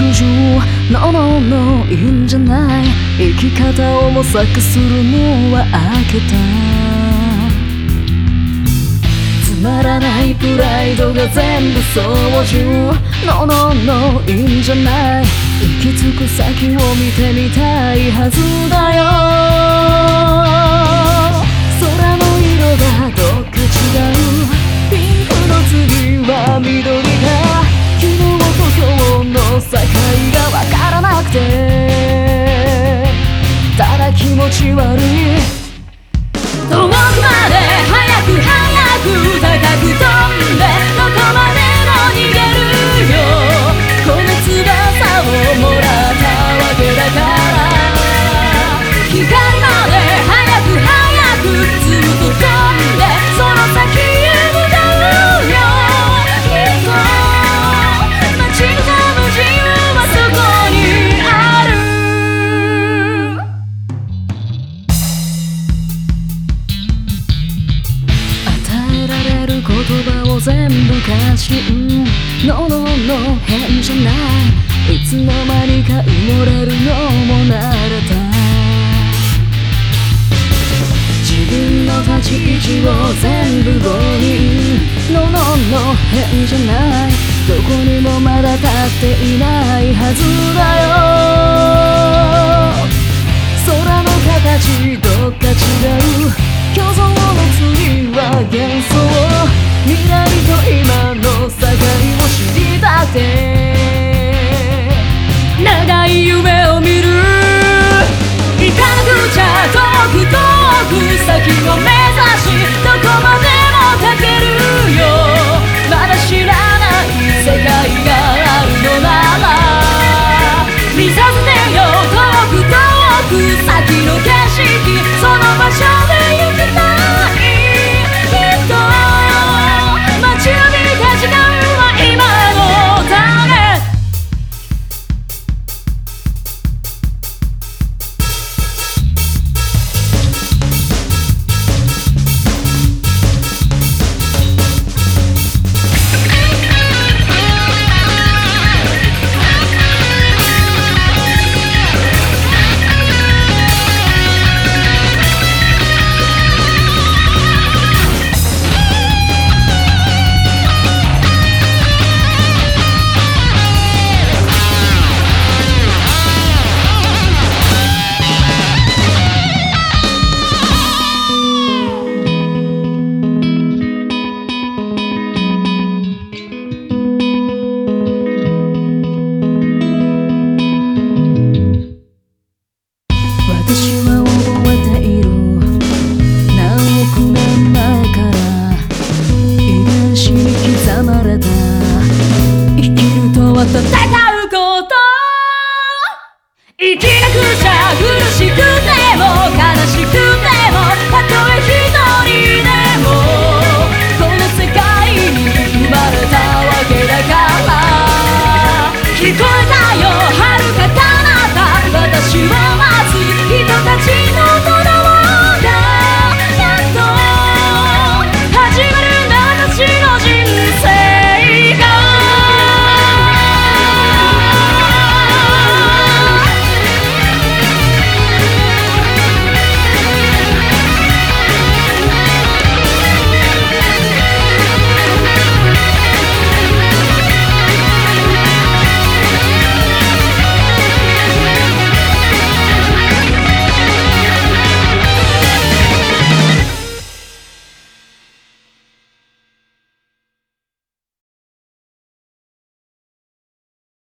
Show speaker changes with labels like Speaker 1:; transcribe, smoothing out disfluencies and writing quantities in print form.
Speaker 1: 情のいいんじゃない。生き方を模索するのは飽きた。つまらないプライドが全部操縦のいいんじゃない。行き着く先を見てみたいはずだよ。空の色がどっか違う。ピンクの次は緑だ。昨日と今日の境がわからなくて、ただ気持ち悪い。遠くまで早く早く高く飛んで、どこまでも逃げるよ。この翼をもらったわけだから、光まで早く早くずっと飛んで、その先へ向かうよ。きっと街の無人はそこにある。与えられる言葉を全部過信の変じゃない。いつの間にか埋もれるのも慣れた。自分の立ち位置を全部誤認の変じゃない。どこにもまだ立っていないはずだよ。空の形どっか違う。虚像の次は幻想。未来と今の境を知りたくて、長い夢を見る。行かなくちゃ遠く遠く先を目指し、どこまでもかけるよ。まだ知らない世界があるのなら、見させてよ。遠く遠く先の景色、その場所で行きたい。きっと待ちわびた時間は今のため。私は